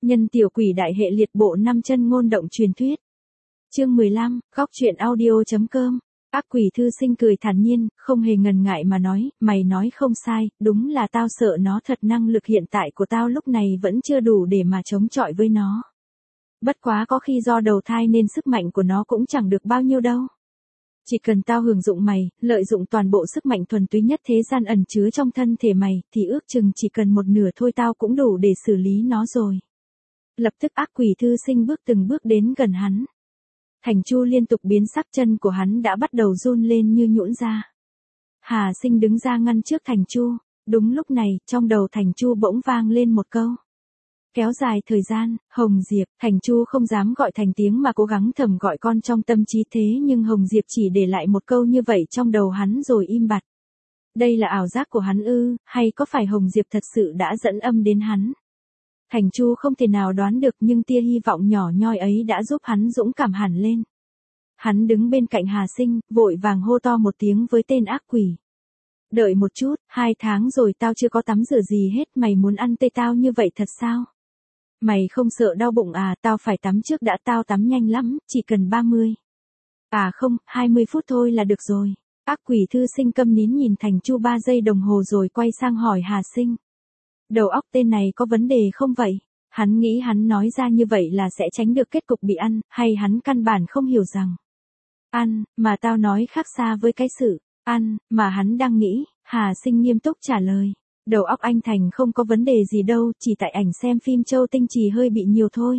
Nhân tiểu quỷ đại hệ liệt bộ 5 chân ngôn động truyền thuyết. Chương 15, góc truyện audio.com. Ác quỷ thư sinh cười thản nhiên, không hề ngần ngại mà nói, mày nói không sai, đúng là tao sợ nó thật, năng lực hiện tại của tao lúc này vẫn chưa đủ để mà chống chọi với nó. Bất quá có khi do đầu thai nên sức mạnh của nó cũng chẳng được bao nhiêu đâu. Chỉ cần tao hưởng dụng mày, lợi dụng toàn bộ sức mạnh thuần túy nhất thế gian ẩn chứa trong thân thể mày, thì ước chừng chỉ cần một nửa thôi tao cũng đủ để xử lý nó rồi. Lập tức ác quỷ thư sinh từng bước đến gần hắn. Thành Chu liên tục biến sắc, chân của hắn đã bắt đầu run lên như nhũn ra. Hà Sinh đứng ra ngăn trước Thành Chu. Đúng lúc này, trong đầu Thành Chu bỗng vang lên một câu. Kéo dài thời gian, Hồng Diệp. Thành Chu không dám gọi thành tiếng mà cố gắng thầm gọi con trong tâm trí, thế nhưng Hồng Diệp chỉ để lại một câu như vậy trong đầu hắn rồi im bặt. Đây là ảo giác của hắn ư, hay có phải Hồng Diệp thật sự đã dẫn âm đến hắn? Thành Chu không thể nào đoán được, nhưng tia hy vọng nhỏ nhoi ấy đã giúp hắn dũng cảm hẳn lên. Hắn đứng bên cạnh Hà Sinh, vội vàng hô to một tiếng với tên ác quỷ. Đợi một chút, 2 tháng rồi tao chưa có tắm rửa gì hết, mày muốn ăn tê tao như vậy thật sao? Mày không sợ đau bụng à? Tao phải tắm trước đã, tao tắm nhanh lắm, chỉ cần 30. À không, 20 phút thôi là được rồi. Ác quỷ thư sinh câm nín nhìn Thành Chu 3 giây đồng hồ rồi quay sang hỏi Hà Sinh. Đầu óc tên này có vấn đề không vậy? Hắn nghĩ hắn nói ra như vậy là sẽ tránh được kết cục bị ăn, hay hắn căn bản không hiểu rằng ăn, mà tao nói khác xa với cái sự ăn, mà hắn đang nghĩ. Hà Sinh nghiêm túc trả lời. Đầu óc anh Thành không có vấn đề gì đâu, chỉ tại ảnh xem phim Châu Tinh Trì hơi bị nhiều thôi.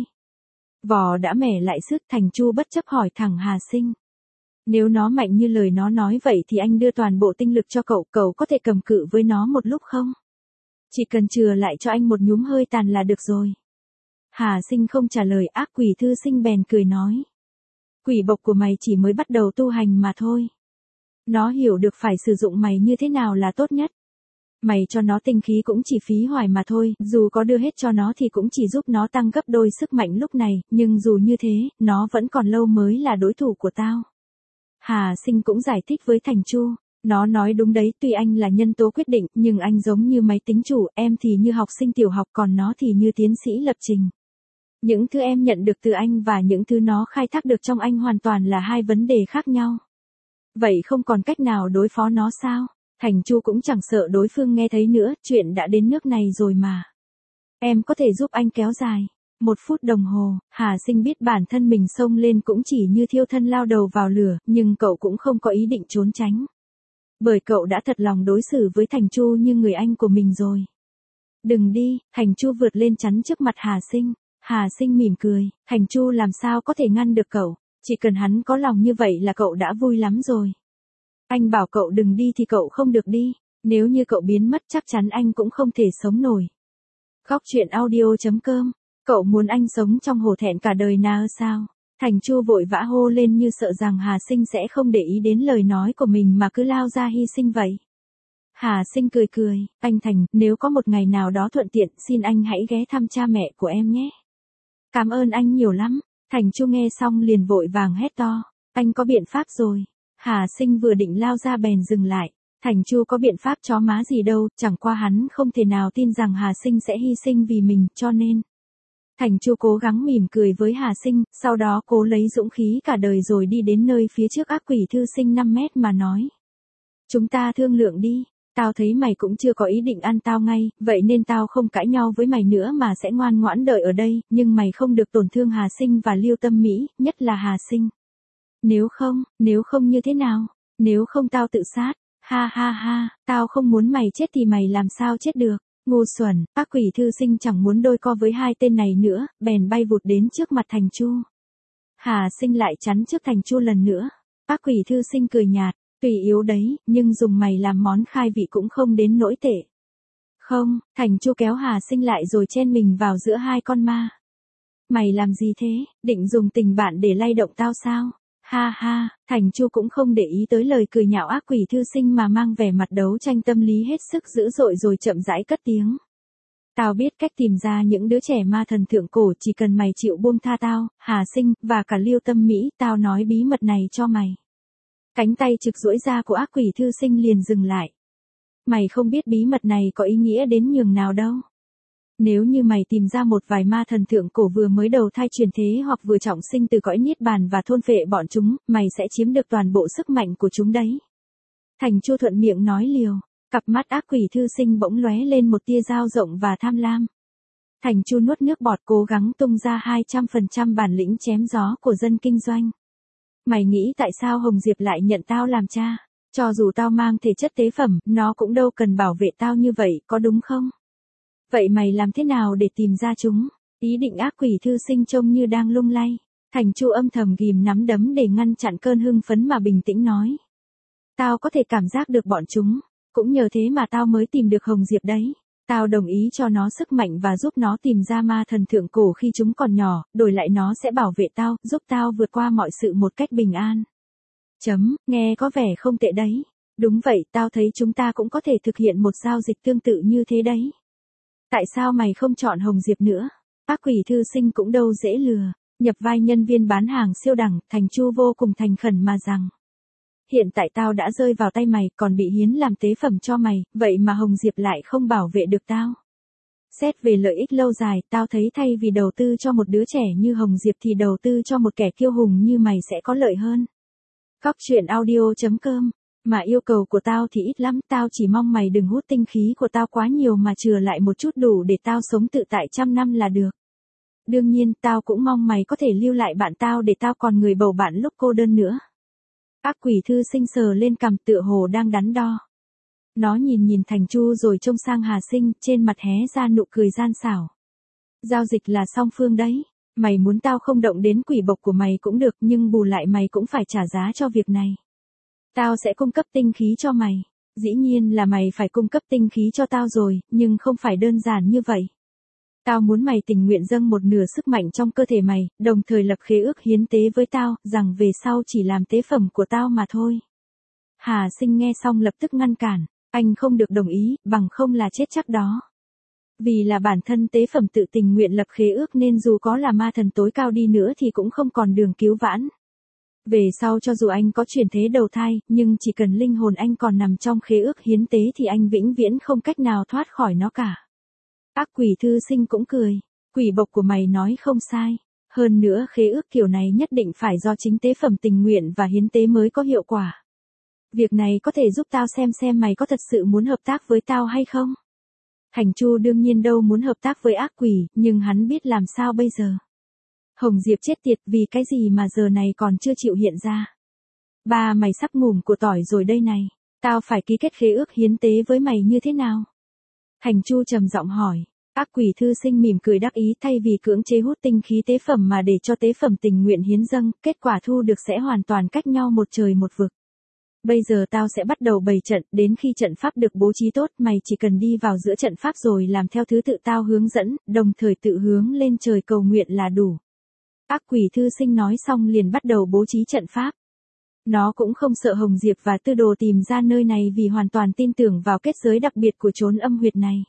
Vò đã mẻ lại sức, Thành Chu bất chấp hỏi thẳng Hà Sinh. Nếu nó mạnh như lời nó nói vậy thì anh đưa toàn bộ tinh lực cho cậu, cậu có thể cầm cự với nó một lúc không? Chỉ cần chừa lại cho anh một nhúm hơi tàn là được rồi. Hà Sinh không trả lời, ác quỷ thư sinh bèn cười nói. Quỷ bộc của mày chỉ mới bắt đầu tu hành mà thôi. Nó hiểu được phải sử dụng mày như thế nào là tốt nhất. Mày cho nó tinh khí cũng chỉ phí hoài mà thôi, dù có đưa hết cho nó thì cũng chỉ giúp nó tăng gấp đôi sức mạnh lúc này, nhưng dù như thế, nó vẫn còn lâu mới là đối thủ của tao. Hà Sinh cũng giải thích với Thành Chu. Nó nói đúng đấy, tuy anh là nhân tố quyết định, nhưng anh giống như máy tính chủ, em thì như học sinh tiểu học, còn nó thì như tiến sĩ lập trình. Những thứ em nhận được từ anh và những thứ nó khai thác được trong anh hoàn toàn là hai vấn đề khác nhau. Vậy không còn cách nào đối phó nó sao? Thành Chu cũng chẳng sợ đối phương nghe thấy nữa, chuyện đã đến nước này rồi mà. Em có thể giúp anh kéo dài 1 phút đồng hồ. Hà Sinh biết bản thân mình xông lên cũng chỉ như thiêu thân lao đầu vào lửa, nhưng cậu cũng không có ý định trốn tránh. Bởi cậu đã thật lòng đối xử với Thành Chu như người anh của mình rồi. Đừng đi. Thành Chu vượt lên chắn trước mặt Hà Sinh. Hà Sinh mỉm cười. Thành Chu làm sao có thể ngăn được cậu. Chỉ cần hắn có lòng như vậy là cậu đã vui lắm rồi. Anh bảo cậu đừng đi thì cậu không được đi. Nếu như cậu biến mất chắc chắn anh cũng không thể sống nổi. Góc truyện audio.com. Cậu muốn anh sống trong hổ thẹn cả đời nào sao? Thành Chu vội vã hô lên như sợ rằng Hà Sinh sẽ không để ý đến lời nói của mình mà cứ lao ra hy sinh vậy. Hà Sinh cười cười, anh Thành, nếu có một ngày nào đó thuận tiện, xin anh hãy ghé thăm cha mẹ của em nhé. Cảm ơn anh nhiều lắm. Thành Chu nghe xong liền vội vàng hét to, anh có biện pháp rồi. Hà Sinh vừa định lao ra bèn dừng lại. Thành Chu có biện pháp chó má gì đâu, chẳng qua hắn không thể nào tin rằng Hà Sinh sẽ hy sinh vì mình, cho nên Thành Chu cố gắng mỉm cười với Hà Sinh, sau đó cố lấy dũng khí cả đời rồi đi đến nơi phía trước ác quỷ thư sinh 5 mét mà nói. Chúng ta thương lượng đi, tao thấy mày cũng chưa có ý định ăn tao ngay, vậy nên tao không cãi nhau với mày nữa mà sẽ ngoan ngoãn đợi ở đây, nhưng mày không được tổn thương Hà Sinh và Liêu Tâm Mỹ, nhất là Hà Sinh. Nếu không như thế nào? Nếu không tao tự sát. Ha ha ha, tao không muốn mày chết thì mày làm sao chết được? Ngu xuẩn. Ác quỷ thư sinh chẳng muốn đôi co với hai tên này nữa, bèn bay vụt đến trước mặt Thành Chu. Hà Sinh lại chắn trước Thành Chu lần nữa. Ác quỷ thư sinh cười nhạt, tùy yếu đấy, nhưng dùng mày làm món khai vị cũng không đến nỗi tệ. Không. Thành Chu kéo Hà Sinh lại rồi chen mình vào giữa hai con ma. Mày làm gì thế? Định dùng tình bạn để lay động tao sao? Ha ha. Thành Chu cũng không để ý tới lời cười nhạo ác quỷ thư sinh mà mang vẻ mặt đấu tranh tâm lý hết sức dữ dội rồi chậm rãi cất tiếng. Tao biết cách tìm ra những đứa trẻ ma thần thượng cổ, chỉ cần mày chịu buông tha tao, Hà Sinh, và cả Liêu Tâm Mỹ, tao nói bí mật này cho mày. Cánh tay trực duỗi ra của ác quỷ thư sinh liền dừng lại. Mày không biết bí mật này có ý nghĩa đến nhường nào đâu. Nếu như mày tìm ra một vài ma thần thượng cổ vừa mới đầu thai truyền thế hoặc vừa trọng sinh từ cõi niết bàn và thôn phệ bọn chúng, mày sẽ chiếm được toàn bộ sức mạnh của chúng đấy. Thành Chu thuận miệng nói liều, cặp mắt ác quỷ thư sinh bỗng lóe lên một tia dao rộng và tham lam. Thành Chu nuốt nước bọt cố gắng tung ra 200% bản lĩnh chém gió của dân kinh doanh. Mày nghĩ tại sao Hồng Diệp lại nhận tao làm cha? Cho dù tao mang thể chất tế phẩm, nó cũng đâu cần bảo vệ tao như vậy, có đúng không? Vậy mày làm thế nào để tìm ra chúng? Ý định ác quỷ thư sinh trông như đang lung lay. Thành Chu âm thầm ghim nắm đấm để ngăn chặn cơn hưng phấn mà bình tĩnh nói. Tao có thể cảm giác được bọn chúng, cũng nhờ thế mà tao mới tìm được Hồng Diệp đấy. Tao đồng ý cho nó sức mạnh và giúp nó tìm ra ma thần thượng cổ khi chúng còn nhỏ, đổi lại nó sẽ bảo vệ tao, giúp tao vượt qua mọi sự một cách bình an. Nghe có vẻ không tệ đấy. Đúng vậy, tao thấy chúng ta cũng có thể thực hiện một giao dịch tương tự như thế đấy. Tại sao mày không chọn Hồng Diệp nữa? Ác quỷ thư sinh cũng đâu dễ lừa. Nhập vai nhân viên bán hàng siêu đẳng, Thành Chu vô cùng thành khẩn mà rằng. Hiện tại tao đã rơi vào tay mày, còn bị hiến làm tế phẩm cho mày, vậy mà Hồng Diệp lại không bảo vệ được tao. Xét về lợi ích lâu dài, tao thấy thay vì đầu tư cho một đứa trẻ như Hồng Diệp thì đầu tư cho một kẻ kiêu hùng như mày sẽ có lợi hơn. Góc truyện audio.com. Mà yêu cầu của tao thì ít lắm, tao chỉ mong mày đừng hút tinh khí của tao quá nhiều mà chừa lại một chút đủ để tao sống tự tại 100 năm là được. Đương nhiên, tao cũng mong mày có thể lưu lại bạn tao để tao còn người bầu bạn lúc cô đơn nữa. Ác quỷ thư sinh sờ lên cằm tựa hồ đang đắn đo. Nó nhìn Thành Chu rồi trông sang Hà Sinh, trên mặt hé ra nụ cười gian xảo. Giao dịch là song phương đấy. Mày muốn tao không động đến quỷ bộc của mày cũng được, nhưng bù lại mày cũng phải trả giá cho việc này. Tao sẽ cung cấp tinh khí cho mày. Dĩ nhiên là mày phải cung cấp tinh khí cho tao rồi, nhưng không phải đơn giản như vậy. Tao muốn mày tình nguyện dâng một nửa sức mạnh trong cơ thể mày, đồng thời lập khế ước hiến tế với tao, rằng về sau chỉ làm tế phẩm của tao mà thôi. Hà Sinh nghe xong lập tức ngăn cản, anh không được đồng ý, bằng không là chết chắc đó. Vì là bản thân tế phẩm tự tình nguyện lập khế ước nên dù có là ma thần tối cao đi nữa thì cũng không còn đường cứu vãn. Về sau cho dù anh có chuyển thế đầu thai, nhưng chỉ cần linh hồn anh còn nằm trong khế ước hiến tế thì anh vĩnh viễn không cách nào thoát khỏi nó cả. Ác quỷ thư sinh cũng cười, quỷ bộc của mày nói không sai. Hơn nữa khế ước kiểu này nhất định phải do chính tế phẩm tình nguyện và hiến tế mới có hiệu quả. Việc này có thể giúp tao xem mày có thật sự muốn hợp tác với tao hay không? Thành Chu đương nhiên đâu muốn hợp tác với ác quỷ, nhưng hắn biết làm sao bây giờ. Hồng Diệp chết tiệt, vì cái gì mà giờ này còn chưa chịu hiện ra. Ba mày sắp ngủm của tỏi rồi đây này, tao phải ký kết khế ước hiến tế với mày như thế nào? Thành Chu trầm giọng hỏi. Ác quỷ thư sinh mỉm cười đắc ý, thay vì cưỡng chế hút tinh khí tế phẩm mà để cho tế phẩm tình nguyện hiến dâng, kết quả thu được sẽ hoàn toàn cách nhau một trời một vực. Bây giờ tao sẽ bắt đầu bày trận, đến khi trận pháp được bố trí tốt, mày chỉ cần đi vào giữa trận pháp rồi làm theo thứ tự tao hướng dẫn, đồng thời tự hướng lên trời cầu nguyện là đủ. Ác quỷ thư sinh nói xong liền bắt đầu bố trí trận pháp. Nó cũng không sợ Hồng Diệp và Tư Đồ tìm ra nơi này vì hoàn toàn tin tưởng vào kết giới đặc biệt của chốn âm huyệt này.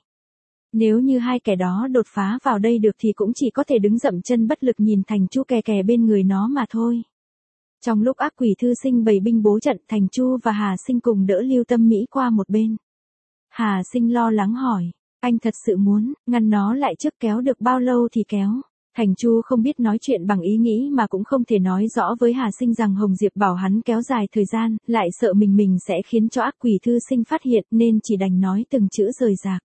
Nếu như hai kẻ đó đột phá vào đây được thì cũng chỉ có thể đứng dậm chân bất lực nhìn Thành Chu kè kè bên người nó mà thôi. Trong lúc ác quỷ thư sinh bày binh bố trận, Thành Chu và Hà Sinh cùng đỡ Lưu Tâm Mỹ qua một bên. Hà Sinh lo lắng hỏi, anh thật sự muốn ngăn nó lại trước kéo được bao lâu thì kéo. Thành Chu không biết nói chuyện bằng ý nghĩ mà cũng không thể nói rõ với Hà Sinh rằng Hồng Diệp bảo hắn kéo dài thời gian, lại sợ mình sẽ khiến cho ác quỷ thư sinh phát hiện nên chỉ đành nói từng chữ rời rạc.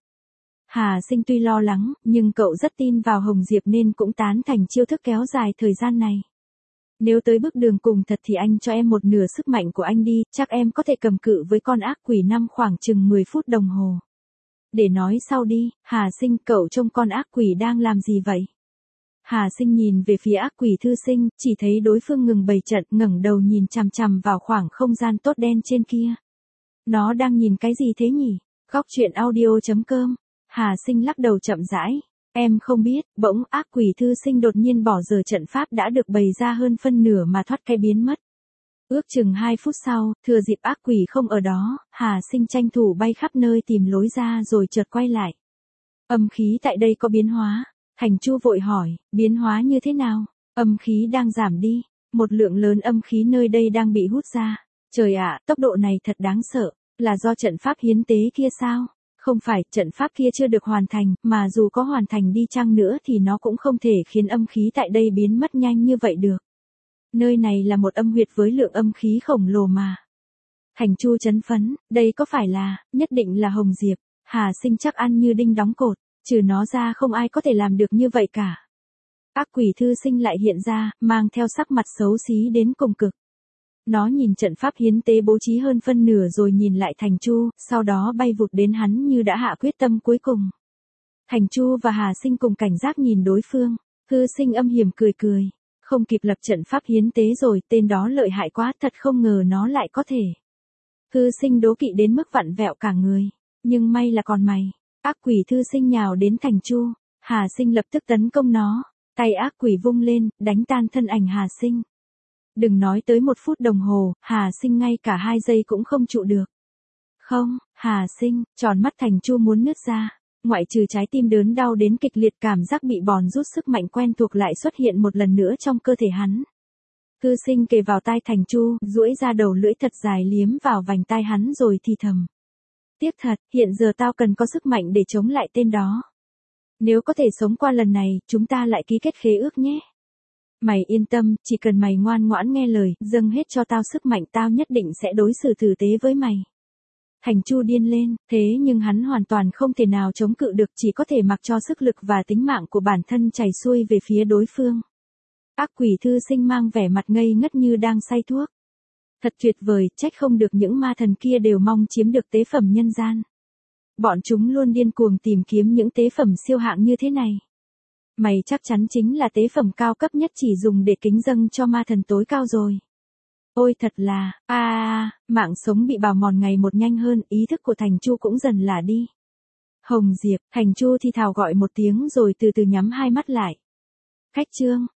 Hà Sinh tuy lo lắng, nhưng cậu rất tin vào Hồng Diệp nên cũng tán thành chiêu thức kéo dài thời gian này. Nếu tới bước đường cùng thật thì anh cho em một nửa sức mạnh của anh đi, chắc em có thể cầm cự với con ác quỷ năm khoảng chừng 10 phút đồng hồ. Để nói sau đi, Hà Sinh, cậu trông con ác quỷ đang làm gì vậy? Hà Sinh nhìn về phía ác quỷ thư sinh, chỉ thấy đối phương ngừng bày trận, ngẩng đầu nhìn chằm chằm vào khoảng không gian tốt đen trên kia. Nó đang nhìn cái gì thế nhỉ? Góc truyện audio.com. Hà Sinh lắc đầu chậm rãi. Em không biết, bỗng ác quỷ thư sinh đột nhiên bỏ dở trận pháp đã được bày ra hơn phân nửa mà thoát cái biến mất. Ước chừng 2 phút sau, thừa dịp ác quỷ không ở đó, Hà Sinh tranh thủ bay khắp nơi tìm lối ra rồi chợt quay lại. Âm khí tại đây có biến hóa. Thành Chu vội hỏi, biến hóa như thế nào? Âm khí đang giảm đi, một lượng lớn âm khí nơi đây đang bị hút ra. Trời ạ, tốc độ này thật đáng sợ, là do trận pháp hiến tế kia sao? Không phải, trận pháp kia chưa được hoàn thành, mà dù có hoàn thành đi chăng nữa thì nó cũng không thể khiến âm khí tại đây biến mất nhanh như vậy được. Nơi này là một âm huyệt với lượng âm khí khổng lồ mà. Thành Chu chấn phấn, đây có phải là, nhất định là Hồng Diệp, Hà Sinh chắc ăn như đinh đóng cột, trừ nó ra không ai có thể làm được như vậy cả. Ác quỷ thư sinh lại hiện ra, mang theo sắc mặt xấu xí đến cùng cực. Nó nhìn trận pháp hiến tế bố trí hơn phân nửa rồi nhìn lại Thành Chu, sau đó bay vụt đến hắn như đã hạ quyết tâm cuối cùng. Thành Chu và Hà Sinh cùng cảnh giác nhìn đối phương, thư sinh âm hiểm cười cười. Không kịp lập trận pháp hiến tế rồi, tên đó lợi hại quá, thật không ngờ nó lại có thể. Thư sinh đố kỵ đến mức vặn vẹo cả người, nhưng may là còn mày. Ác quỷ thư sinh nhào đến Thành Chu, Hà Sinh lập tức tấn công nó, tay ác quỷ vung lên, đánh tan thân ảnh Hà Sinh. Đừng nói tới 1 phút đồng hồ, Hà Sinh ngay cả 2 giây cũng không trụ được. Không, Hà Sinh, tròn mắt Thành Chu muốn nứt ra. Ngoại trừ trái tim đớn đau đến kịch liệt, cảm giác bị bòn rút sức mạnh quen thuộc lại xuất hiện một lần nữa trong cơ thể hắn. Thư sinh kề vào tai Thành Chu, duỗi ra đầu lưỡi thật dài liếm vào vành tai hắn rồi thì thầm. Tiếc thật, hiện giờ tao cần có sức mạnh để chống lại tên đó. Nếu có thể sống qua lần này, chúng ta lại ký kết khế ước nhé. Mày yên tâm, chỉ cần mày ngoan ngoãn nghe lời, dâng hết cho tao sức mạnh, tao nhất định sẽ đối xử tử tế với mày. Thành Chu điên lên, thế nhưng hắn hoàn toàn không thể nào chống cự được, chỉ có thể mặc cho sức lực và tính mạng của bản thân chảy xuôi về phía đối phương. Ác quỷ thư sinh mang vẻ mặt ngây ngất như đang say thuốc. Thật tuyệt vời, trách không được những ma thần kia đều mong chiếm được tế phẩm nhân gian. Bọn chúng luôn điên cuồng tìm kiếm những tế phẩm siêu hạng như thế này. Mày chắc chắn chính là tế phẩm cao cấp nhất chỉ dùng để kính dâng cho ma thần tối cao rồi. Ôi thật là, mạng sống bị bào mòn ngày một nhanh hơn, ý thức của Thành Chu cũng dần lả đi. Hồng Diệp, Thành Chu thì thào gọi một tiếng rồi từ từ nhắm hai mắt lại. Khách trương,